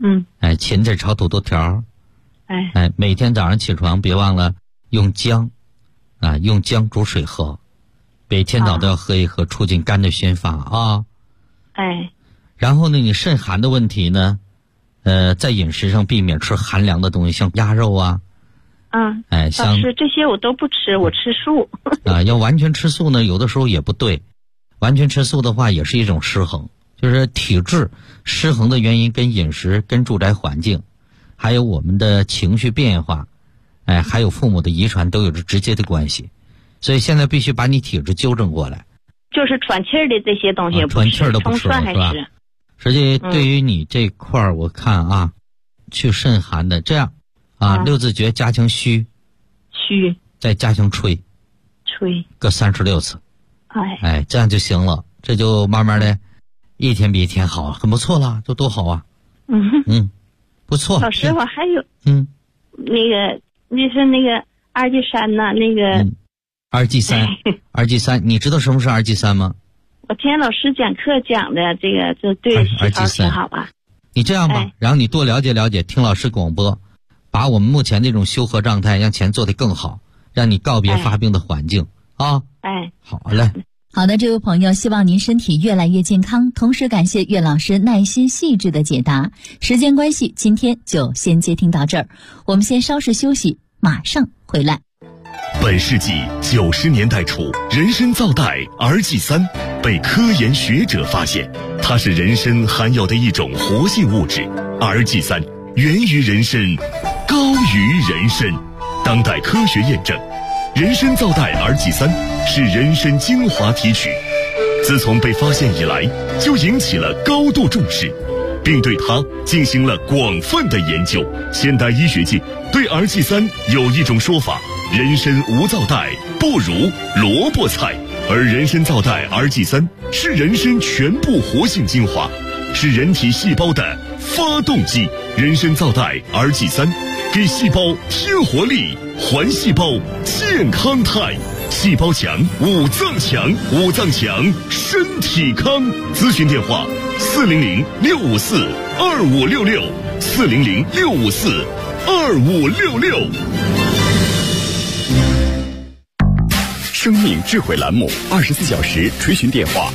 芹菜炒土豆条。每天早上起床别忘了用姜煮水喝，每天早都要喝一喝，促进肝的宣发啊。然后呢，你肾寒的问题呢，在饮食上避免吃寒凉的东西，像鸭肉啊。 老师，这些我都不吃，我吃素。 要完全吃素呢，有的时候也不对。完全吃素的话，也是一种失衡，就是体质失衡的原因跟饮食、跟住宅环境，还有我们的情绪变化，还有父母的遗传都有着直接的关系。所以现在必须把你体质纠正过来。 就是喘气儿的这些东西， 喘气儿都不吃了，是吧？实际对于你这块儿，我看啊，去肾寒的这样六字诀加强虚，再加强吹，各36次，这样就行了。这就慢慢的，一天比一天好，很不错了，这多好啊！不错。 老师，我还有那个你是那个二级3呢，那个二级3，你知道什么是二级3吗？ 我听老师讲课讲的这个，就对细胞挺好吧。 你这样吧，然后你多了解了解，听老师广播，把我们目前这种修和状态让钱做得更好，让你告别发病的环境啊。好嘞。 好的，这位朋友，希望您身体越来越健康，同时感谢岳老师耐心细致的解答。时间关系，今天就先接听到这儿，我们先稍事休息，马上回来。 本世纪90年代初，人参皂苷儿剂3被科研学者发现，它是人参含有的一种活性物质。儿剂3源于人参，高于人参。当代科学验证，人参皂苷儿剂3是人参精华提取，自从被发现以来，就引起了高度重视，并对它进行了广泛的研究。现代医学界对儿剂3有一种说法：人参无皂苷不如萝卜菜，而人参皂苷儿剂3是人参全部活性精华，是人体细胞的发动机。人参皂苷儿剂3给细胞添活力，还细胞健康态。细胞强，五脏强，五脏强，身体康。咨询电话：400-654-2566，400-654-2566。 生命智慧栏目24小时垂询电话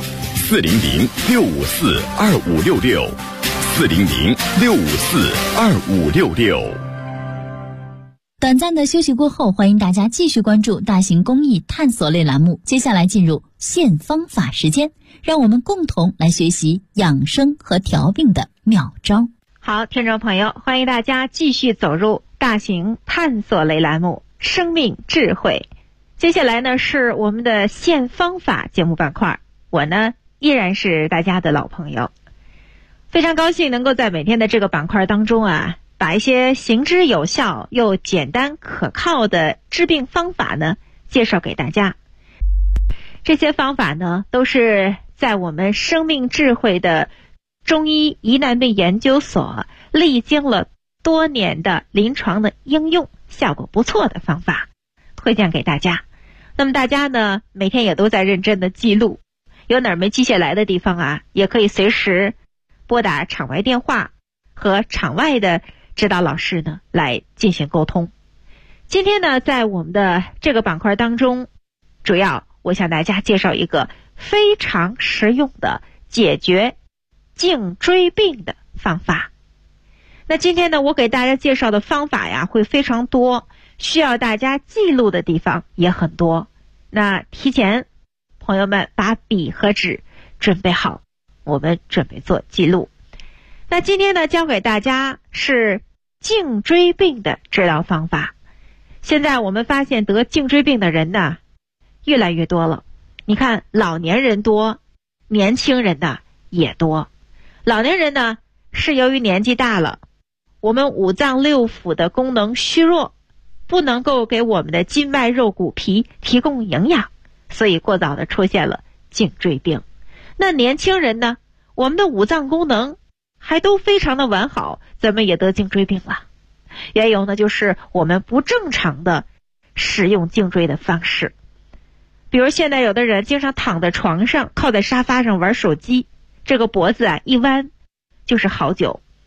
：400-654-2566，400-654-2566。 短暂的休息过后，欢迎大家继续关注大型公益探索类栏目。接下来进入现方法时间，让我们共同来学习养生和调病的妙招。 好，听众朋友，欢迎大家继续走入大型探索类栏目生命智慧。接下来呢是我们的现方法节目板块，我呢依然是大家的老朋友，非常高兴能够在每天的这个板块当中把一些行之有效又简单可靠的治病方法呢介绍给大家。这些方法呢都是在我们生命智慧的中医疑难病研究所历经了多年的临床的应用，效果不错的方法推荐给大家。那么大家呢每天也都在认真的记录，有哪儿没记下来的地方也可以随时拨打场外电话和场外的指导老师呢来进行沟通。今天呢在我们的这个板块当中，主要我向大家介绍一个非常实用的解决颈椎病的方法。那今天呢我给大家介绍的方法会非常多，需要大家记录的地方也很多。那提前朋友们把笔和纸准备好，我们准备做记录。那今天呢教给大家是颈椎病的治疗方法。现在我们发现得颈椎病的人呢越来越多了，你看老年人多，年轻人呢也多。老年人呢是由于年纪大了，我们五脏六腑的功能虚弱，不能够给我们的筋脉肉骨皮提供营养，所以过早的出现了颈椎病。那年轻人呢，我们的五脏功能还都非常的完好，怎么也得颈椎病了？缘由呢就是我们不正常的使用颈椎的方式。比如现在有的人经常躺在床上，靠在沙发上玩手机，这个脖子一弯就是好久。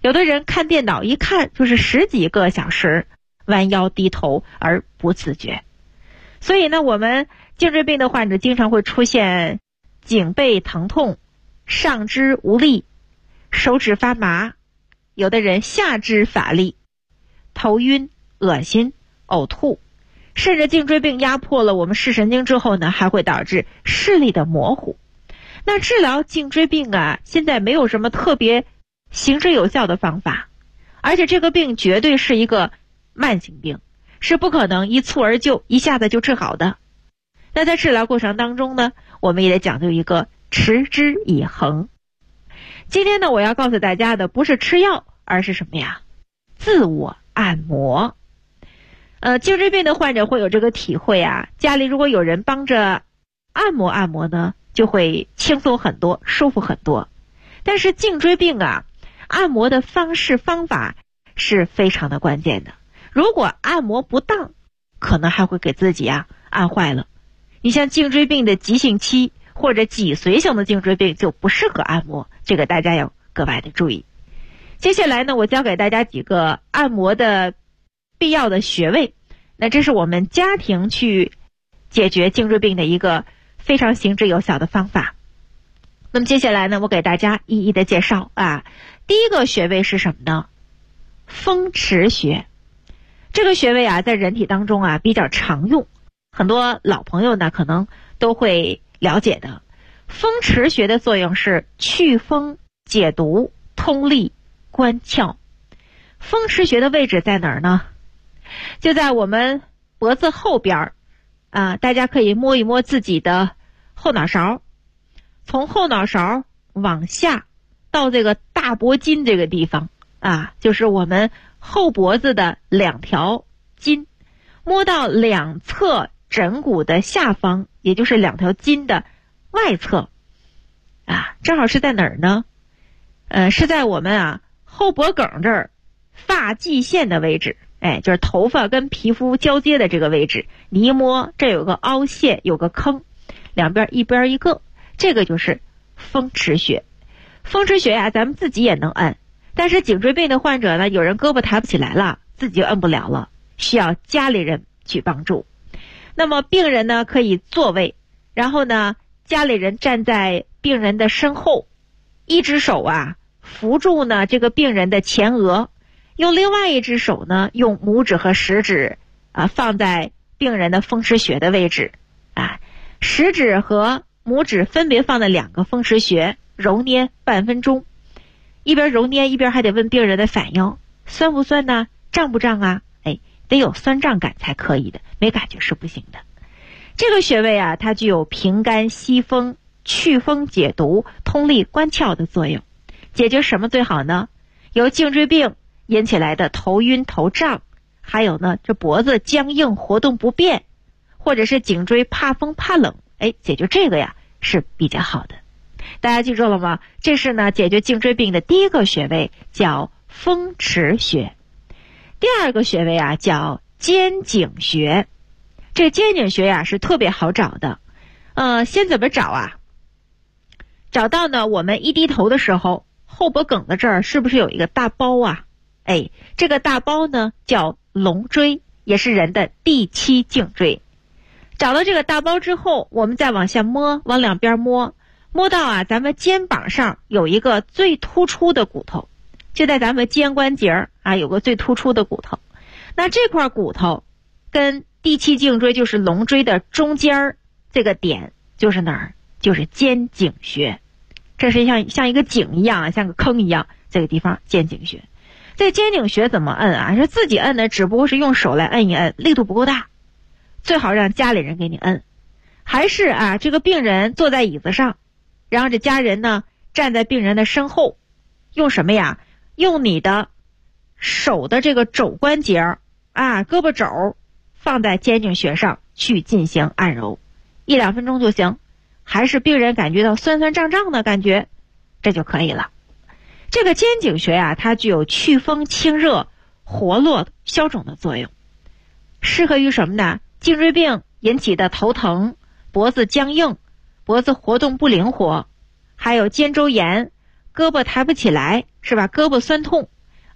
有的人看电脑一看就是10几个小时，弯腰低头而不自觉。所以呢，我们颈椎病的患者经常会出现颈背疼痛、上肢无力、手指发麻，有的人下肢乏力、头晕、恶心、呕吐，甚至颈椎病压迫了我们视神经之后呢，还会导致视力的模糊。那治疗颈椎病啊，现在没有什么特别行之有效的方法，而且这个病绝对是一个慢性病，是不可能一蹴而就，一下子就治好的。那在治疗过程当中呢，我们也得讲究一个持之以恒。今天呢，我要告诉大家的不是吃药，而是什么呀？自我按摩。颈椎病的患者会有这个体会啊，家里如果有人帮着按摩按摩呢，就会轻松很多，舒服很多。但是颈椎病啊，按摩的方式方法是非常的关键的。如果按摩不当，可能还会给自己按坏了。你像颈椎病的急性期或者脊髓型的颈椎病就不适合按摩，这个大家要格外的注意。接下来呢，我教给大家几个按摩的必要的穴位。那这是我们家庭去解决颈椎病的一个非常行之有效的方法。那么接下来呢，我给大家一一的介绍第一个穴位是什么呢？风池穴。这个穴位在人体当中比较常用，很多老朋友呢可能都会了解的。风池穴的作用是祛风、解毒、通利、关窍。风池穴的位置在哪儿呢？就在我们脖子后边大家可以摸一摸自己的后脑勺，从后脑勺往下到这个大脖筋这个地方就是我们后脖子的2条筋，摸到两侧枕骨的下方，也就是2条筋的外侧正好是在哪儿呢？是在我们后脖梗这儿发际线的位置，就是头发跟皮肤交接的这个位置。你一摸，这有个凹陷，有个坑，两边一边一个，这个就是风池穴。风池穴咱们自己也能按，但是颈椎病的患者呢，有人胳膊抬不起来了，自己就按不了了，需要家里人去帮助。那么病人呢可以坐位，然后呢家里人站在病人的身后，一只手扶住呢这个病人的前额，用另外一只手呢用拇指和食指放在病人的风池穴的位置食指和拇指分别放在2个风池穴，揉捏半分钟。一边揉捏一边还得问病人的反应，酸不酸呢？胀不胀得有酸胀感才可以的，没感觉是不行的。这个穴位它具有平肝息风、祛风解毒、通利关窍的作用。解决什么最好呢？由颈椎病引起来的头晕头胀，还有呢这脖子僵硬活动不便，或者是颈椎怕风怕冷，解决这个是比较好的。大家记住了吗？这是呢解决颈椎病的第一个穴位，叫风池穴。第二个穴位叫肩颈穴。这肩颈穴是特别好找的。先怎么找找到呢，我们一低头的时候，后脖梗的这儿是不是有一个大包这个大包呢叫龙椎，也是人的第7颈椎。找到这个大包之后，我们再往下摸，往两边摸，摸到咱们肩膀上有一个最突出的骨头，就在咱们肩关节有个最突出的骨头。那这块骨头跟第7颈椎就是龙椎的中间这个点就是哪儿？就是肩颈穴。这是像一个井一样像个坑一样，这个地方肩颈穴。这肩颈穴怎么摁是自己摁的，只不过是用手来摁一摁，力度不够大，最好让家里人给你摁。还是这个病人坐在椅子上，然后这家人呢站在病人的身后，用什么用你的手的这个肘关节胳膊肘放在肩颈穴上去进行按揉，1-2分钟就行。还是病人感觉到酸酸胀胀的感觉，这就可以了。这个肩颈穴它具有祛风清热、活络消肿的作用，适合于什么呢？颈椎病引起的头疼、脖子僵硬、脖子活动不灵活，还有肩周炎、胳膊抬不起来，是吧？胳膊酸痛，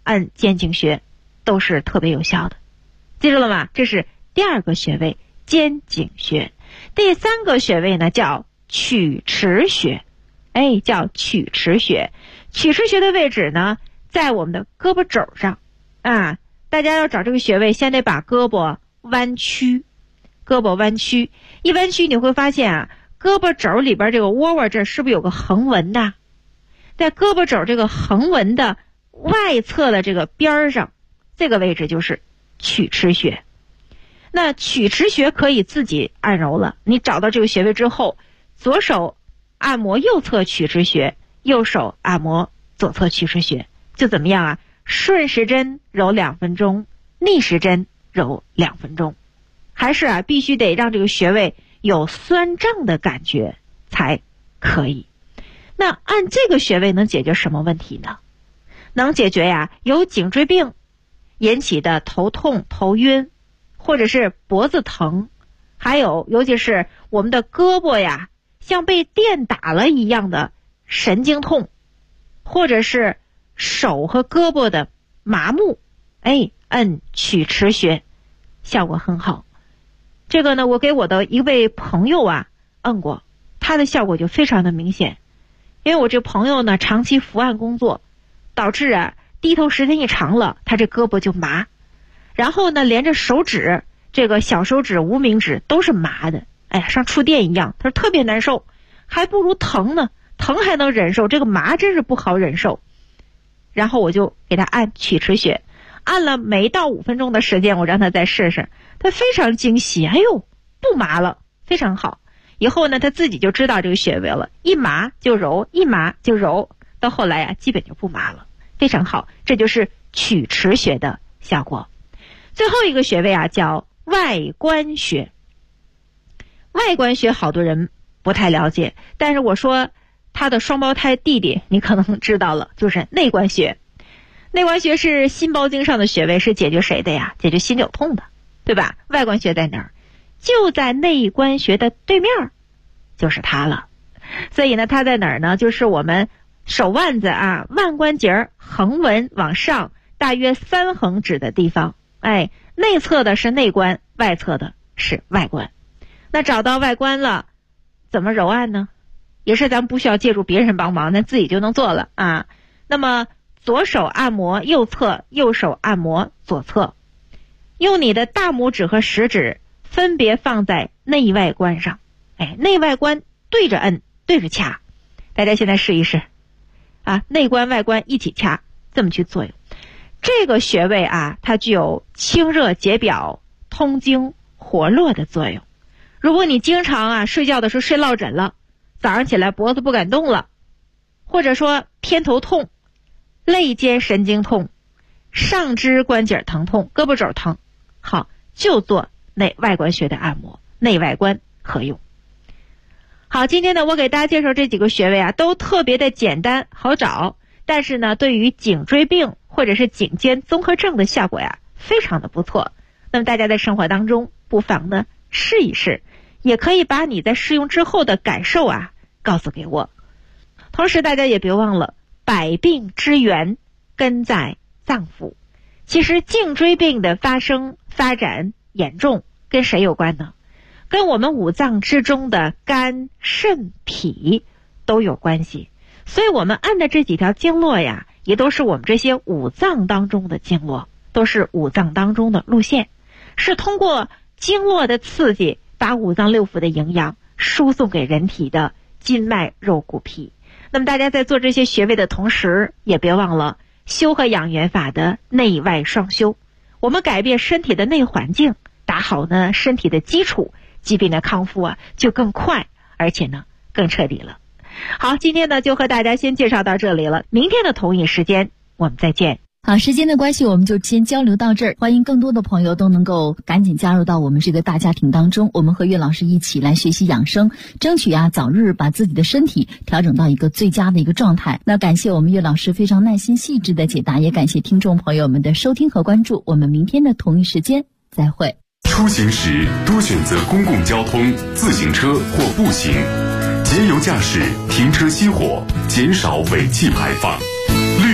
按肩颈穴都是特别有效的。记住了吗？这是第2个穴位肩颈穴。第3个穴位呢叫曲池穴，叫曲池穴。曲池穴的位置呢在我们的胳膊肘上啊。大家要找这个穴位，先得把胳膊弯曲，一弯曲你会发现啊，胳膊肘里边这个窝窝这是不是有个横纹的？在胳膊肘这个横纹的外侧的这个边上，这个位置就是曲池穴。那曲池穴可以自己按揉了，你找到这个穴位之后，左手按摩右侧曲池穴，右手按摩左侧曲池穴，就怎么样啊？顺时针揉2分钟，逆时针揉2分钟。还是啊，必须得让这个穴位有酸胀的感觉才可以。那按这个穴位能解决什么问题呢？能解决呀，有颈椎病引起的头痛、头晕，或者是脖子疼，还有尤其是我们的胳膊呀，像被电打了一样的神经痛，或者是手和胳膊的麻木，按曲池穴效果很好。这个呢，我给我的一位朋友啊按过，他的效果就非常的明显。因为我这朋友呢长期伏案工作，导致啊低头时间一长了，他这胳膊就麻，然后呢连着手指，这个小手指、无名指都是麻的，像触电一样，他说特别难受，还不如疼呢，疼还能忍受，这个麻真是不好忍受。然后我就给他按曲池穴，按了没到5分钟的时间，我让他再试试，他非常惊喜，不麻了，非常好。以后呢他自己就知道这个穴位了，一麻就揉，一麻就揉，到后来啊基本就不麻了，非常好。这就是曲池穴的效果。最后一个穴位啊叫外关穴。外关穴好多人不太了解，但是我说他的双胞胎弟弟你可能知道了，就是内关穴。内关穴是心包经上的穴位，是解决谁的呀？解决心绞痛的，对吧？外关穴在哪儿？就在内关穴的对面，就是它了。所以呢它在哪儿呢？就是我们手腕子啊腕关节横纹往上大约3横指的地方，内侧的是内关，外侧的是外关。那找到外关了，怎么揉按呢？也是咱们不需要借助别人帮忙，咱自己就能做了啊。那么左手按摩右侧，右手按摩左侧，用你的大拇指和食指分别放在内外关上，内外关对着摁，对着掐。大家现在试一试啊，内关外关一起掐，这么去作用。这个穴位啊，它具有清热解表、通经活络的作用。如果你经常啊睡觉的时候睡落枕了，早上起来脖子不敢动了，或者说偏头痛、肋间神经痛、上肢关节疼痛、胳膊肘疼，好，就做内外关穴的按摩，内外关合用。好，今天呢我给大家介绍这几个穴位啊，都特别的简单好找，但是呢对于颈椎病或者是颈肩综合症的效果呀非常的不错。那么大家在生活当中不妨呢试一试，也可以把你在试用之后的感受啊告诉给我。同时大家也别忘了，百病之源根在脏腑。其实颈椎病的发生发展严重跟谁有关呢？跟我们五脏之中的肝肾脾都有关系。所以我们按的这几条经络呀，也都是我们这些五脏当中的经络，都是五脏当中的路线，是通过经络的刺激，把五脏六腑的营养输送给人体的筋脉肉骨皮。那么大家在做这些穴位的同时，也别忘了修和养元法的内外双修。我们改变身体的内环境，打好呢身体的基础，疾病的康复啊就更快，而且呢更彻底了。好，今天呢就和大家先介绍到这里了，明天的同一时间我们再见。 好，时间的关系我们就先交流到这儿，欢迎更多的朋友都能够赶紧加入到我们这个大家庭当中，我们和岳老师一起来学习养生，争取早日把自己的身体调整到一个最佳的一个状态。那感谢我们岳老师非常耐心细致的解答，也感谢听众朋友们的收听和关注，我们明天的同一时间再会。 出行时多选择公共交通、自行车或步行，节油驾驶，停车熄火，减少尾气排放。绿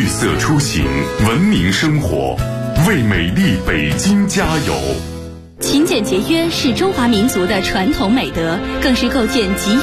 绿色出行，文明生活，为美丽北京加油。 勤俭节约是中华民族的传统美德，更是构建集